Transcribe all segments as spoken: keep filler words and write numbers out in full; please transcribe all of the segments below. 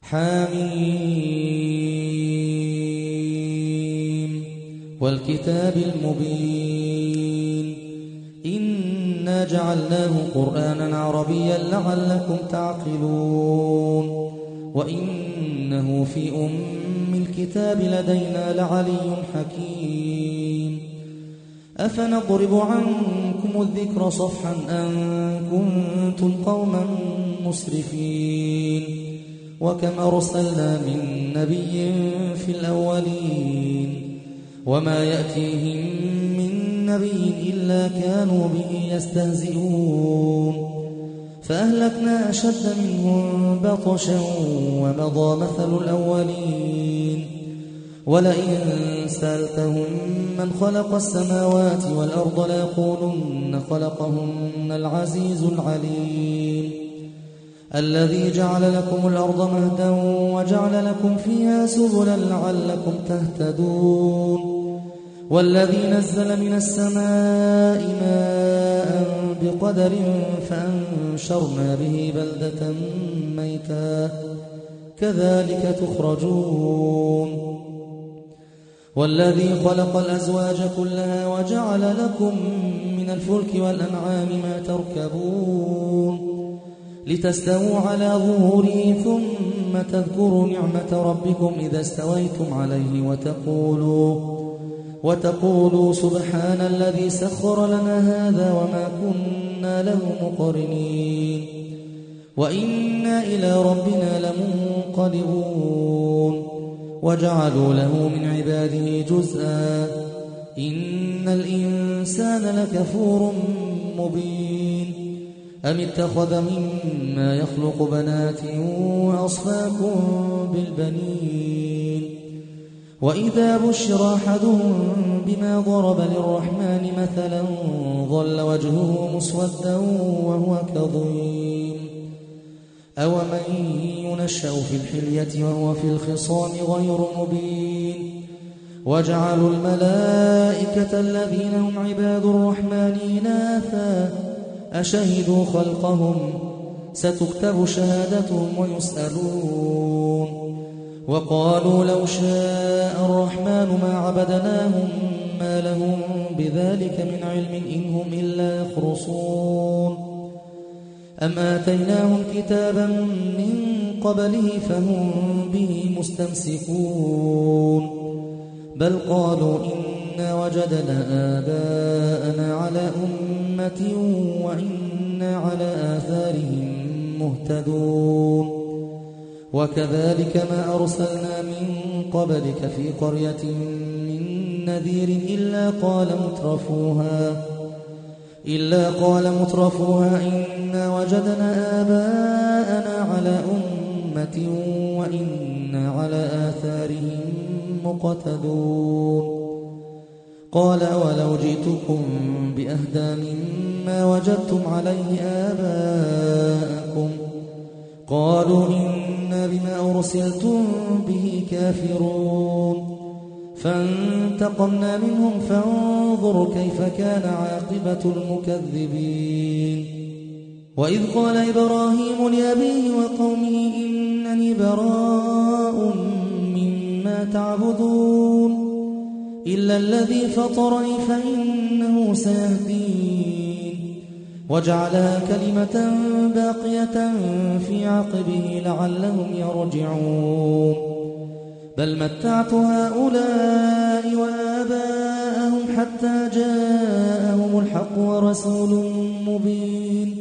حميم والكتاب المبين إنا جعلناه قرآنا عربيا لعلكم تعقلون وإنه في أم الكتاب لدينا لعلي حكيم أفنضرب عنكم الذكر صفحا أن كنتم قوما مسرفين وكم أرسلنا من نبي في الأولين وما يأتيهم من نبي إلا كانوا به يستهزئون فأهلكنا أشد منهم بطشا ومضى مثل الأولين ولئن سألتهم من خلق السماوات والأرض ليقولن خلقهن العزيز العليم الذي جعل لكم الأرض مهدا وجعل لكم فيها سبلا لعلكم تهتدون والذي نزل من السماء ماء بقدر فأنشرنا به بلدة ميتا كذلك تخرجون والذي خلق الأزواج كلها وجعل لكم من الفلك والأنعام ما تركبون لتستووا على ظهوره ثم تذكروا نعمة ربكم إذا استويتم عليه وتقولوا وتقولوا سبحان الذي سخر لنا هذا وما كنا له مقرنين وإنا إلى ربنا لمنقلبون وجعلوا له من عباده جزءا إن الإنسان لكفور مبين أم اتخذ مما يخلق بنات وأصفاكم بالبنين وإذا بشر أحدهم بما ضرب للرحمن مثلا ظل وجهه مسودا وهو كظيم أومن ينشأ في الحلية وهو في الخصام غير مبين وجعلوا الملائكة الذين هم عباد الرحمن إناثا أشهدوا خلقهم ستكتب شهادتهم ويسألون وقالوا لو شاء الرحمن ما عبدناهم ما لهم بذلك من علم إن هم إلا يخرصون أم آتيناهم كتابا من قبله فهم به مستمسكون بل قالوا إنا وجدنا آباءنا على أمة وإنا على آثارهم مهتدون وكذلك ما أرسلنا من قبلك في قرية من نذير إلا قال مترفوها إلا قال مترفوها إنا وجدنا آباءنا على أمة وإنا على آثارهم مقتدون قال ولو جئتكم بأهدى مما وجدتم عليه آباءكم قالوا إنا بما أرسلتم به كافرون فانتقمنا منهم فانظروا كيف كان عاقبة المكذبين وإذ قال إبراهيم لأبيه وقومه إنني براء مما تعبدون إلا الذي فطرني فإنه سيهدين وجعلها كلمة باقية في عقبه لعلهم يرجعون بل متعت هؤلاء وآباءهم حتى جاءهم الحق ورسول مبين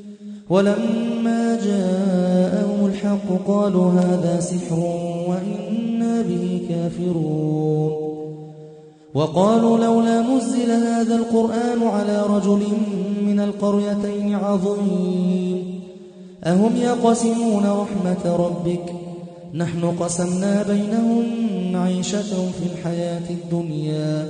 ولما جاءهم الحق قالوا هذا سحر وإنا به كافرون وقالوا لولا نزل هذا القرآن على رجل من القريتين عظيم أهم يقسمون رحمة ربك نحن قسمنا بينهم معيشتهم في الحياة الدنيا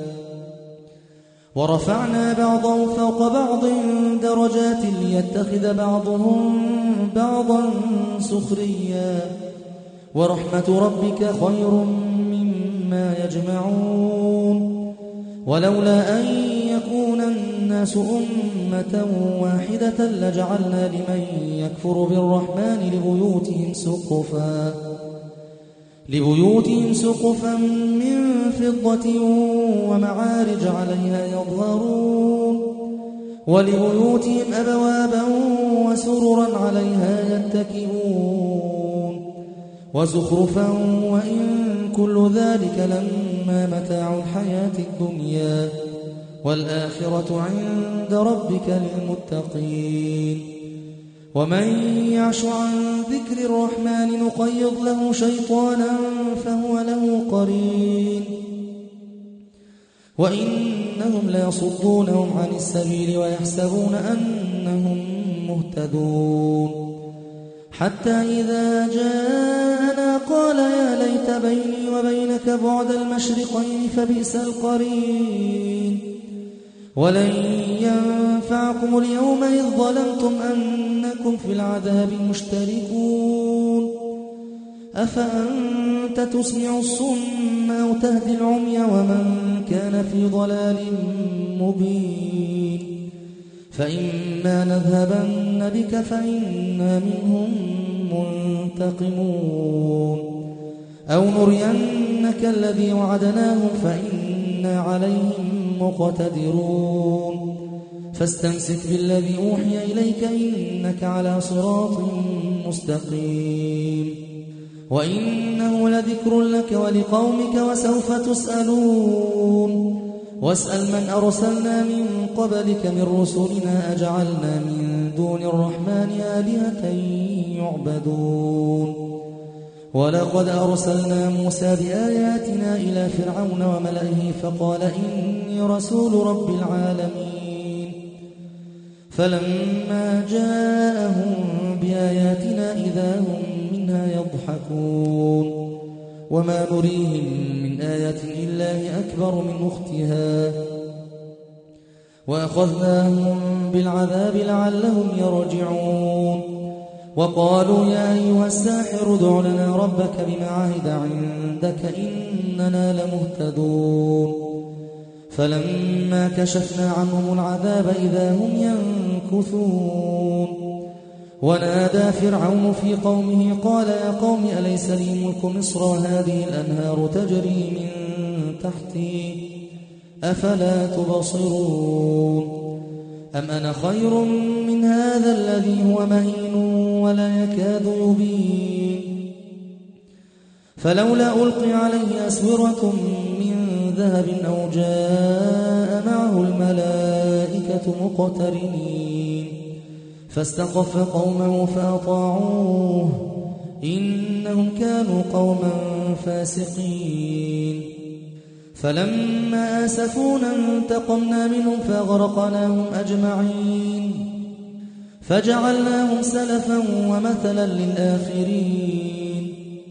ورفعنا بعضهم فوق بعض درجات ليتخذ بعضهم بعضا سخريا ورحمة ربك خير مما يجمعون ولولا أن يكون الناس أمة واحدة لجعلنا لمن يكفر بالرحمن لبيوتهم سقفا لبيوتهم سقفا من فضة ومعارج عليها يظهرون ولبيوتهم أبوابا وسررا عليها يتكئون وزخرفا وإن كل ذلك لما متاع الحياة الدنيا والآخرة عند ربك للمتقين ومن يعش عن ذكر الرحمن نقيض له شيطانا فهو له قرين وإنهم ليصدونهم عن السبيل ويحسبون أنهم مهتدون حتى إذا جاءنا قال يا ليت بيني وبينك بعد المشرقين فبئس القرين ولن ينفعكم اليوم إذ ظلمتم أنكم في العذاب مشتركون أفأنت تسمع الصم أو تهدي العمي ومن كان في ضلال مبين فإما نذهبن بك فإنا منهم منتقمون أو نرينك الذي وعدناهم فإنا عليهم مقتدرون فاستمسك بالذي أوحي إليك إنك على صراط مستقيم وإنه لذكر لك ولقومك وسوف تسألون واسأل من أرسلنا من قبلك من رسلنا أجعلنا من دون الرحمن آلهة يعبدون ولقد أرسلنا موسى بآياتنا إلى فرعون وملئه فقال إني رسول رب العالمين فلما جاءهم بآياتنا إذا هم منها يضحكون وما نريهم من آية إلا هي أكبر من أختها وأخذناهم بالعذاب لعلهم يرجعون وقالوا يا أيها الساحر ادع لنا ربك بما عهد عندك إننا لمهتدون فلما كشفنا عنهم العذاب إذا هم ينكثون ونادى فرعون في قومه قال يا قوم أليس لي ملك مصر هذه الأنهار تجري من تحتي أفلا تبصرون أم أنا خير من هذا الذي هو مهين ولا يكاد يبين فلولا ألقي عليه أسورة من ذهب أو جاء معه الملائكة مقترنين فاستخف قومه فأطاعوه إنهم كانوا قوما فاسقين فلما آسفونا انتقمنا منهم فأغرقناهم أجمعين فجعلناهم سلفا ومثلا للآخرين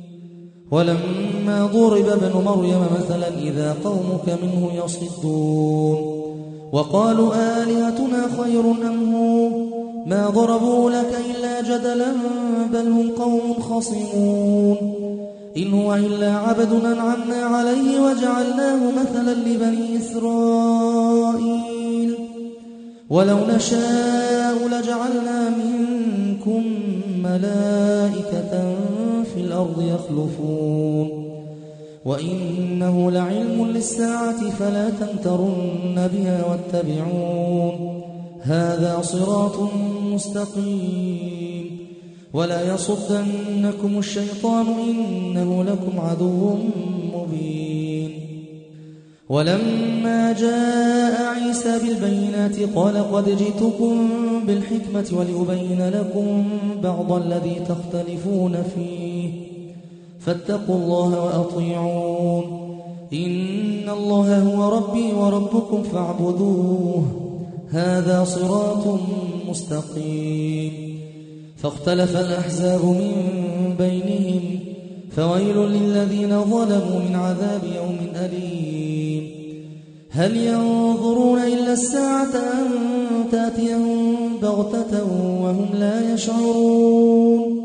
ولما ضرب ابن مريم مثلا إذا قومك منه يصدون وقالوا آلهتنا خير أم هو ما ضربوا لك إلا جدلا بل هم قوم خصمون إن هو إلا عبد أنعمنا عليه وجعلناه مثلا لبني إسرائيل ولو نشاء لجعلنا منكم ملائكة في الأرض يخلفون وإنه لعلم للساعة فلا تمترن بها واتبعون هذا صراط مستقيم ولا يصدنكم الشيطان إنه لكم عدو مبين ولما جاء عيسى بالبينات قال قد جئتكم بالحكمة ولأبين لكم بعض الذي تختلفون فيه فاتقوا الله وأطيعون إن الله هو ربي وربكم فاعبدوه هذا صراط مستقيم فاختلف الأحزاب من بينهم فويل للذين ظلموا من عذاب يوم أليم هل ينظرون إلا الساعة أن تأتيهم بغتة وهم لا يشعرون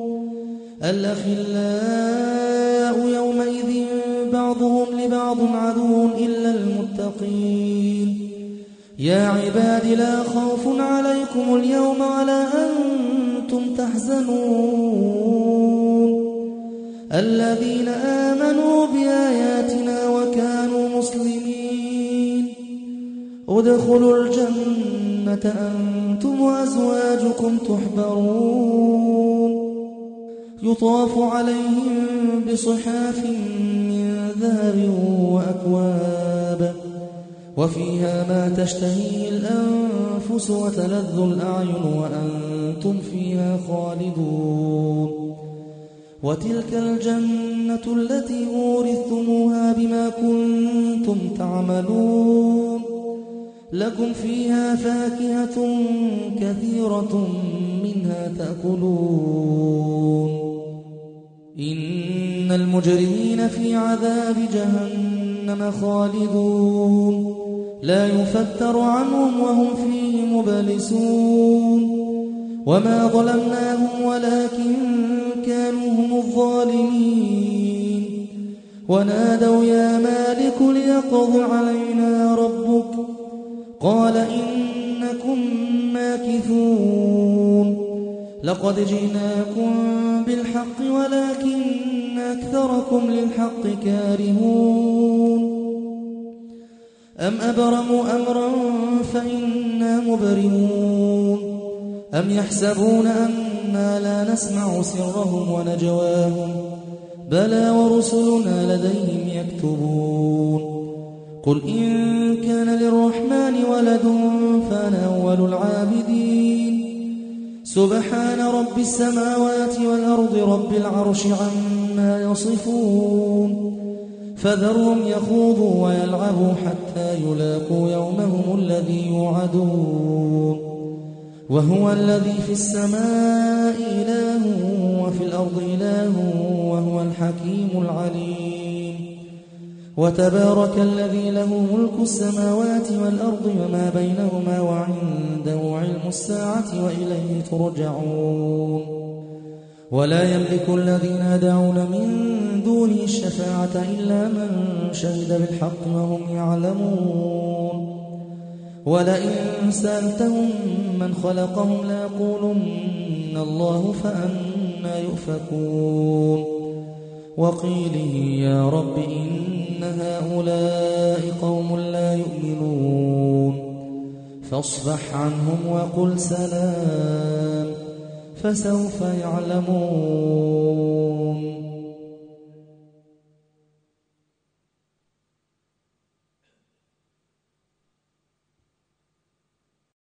الأخلاء يومئذ بعضهم لبعض عدو إلا المتقين يا عباد لا خوف عليكم اليوم ولا أنتم تحزنون الذين آمنوا بآياتنا وكانوا مسلمين ادخلوا الجنة أنتم وأزواجكم تحبرون يطاف عليهم بصحاف من ذهب وأكواب وفيها ما تشتهيه الأنفس وتلذ الأعين وأنتم فيها خالدون وتلك الجنة التي أورثتموها بما كنتم تعملون لكم فيها فاكهة كثيرة منها تأكلون إن المجرمين في عذاب جهنم خالدون لا يفتر عنهم وهم فيه مبلسون وما ظلمناهم ولكن كانوا هم الظالمين ونادوا يا مالك ليقض علينا ربك قال إنكم ماكثون لقد جئناكم بالحق ولكن أكثركم للحق كارهون أم أبرموا أمرا فإنا مبرمون أم يحسبون أنا لا نسمع سرهم ونجواهم بلى ورسلنا لديهم يكتبون قل إن كان للرحمن ولد فأنا أول العابدين سبحان رب السماوات والأرض رب العرش عما يصفون فذرهم يخوضوا ويلعبوا حتى يلاقوا يومهم الذي يوعدون وهو الذي في السماء إله وفي الأرض إله وهو الحكيم العليم وتبارك الذي له ملك السماوات والأرض وما بينهما وعنده علم الساعة وإليه ترجعون ولا يملك الذين يدعون من دونه الشفاعة إلا من شهد بالحق وهم يعلمون ولئن سألتهم من خلقهم ليقولن الله فأنى يؤفكون وقيله يا رب إن هؤلاء قوم لا يؤمنون فاصفح عنهم وقل سلام فسوف يعلمون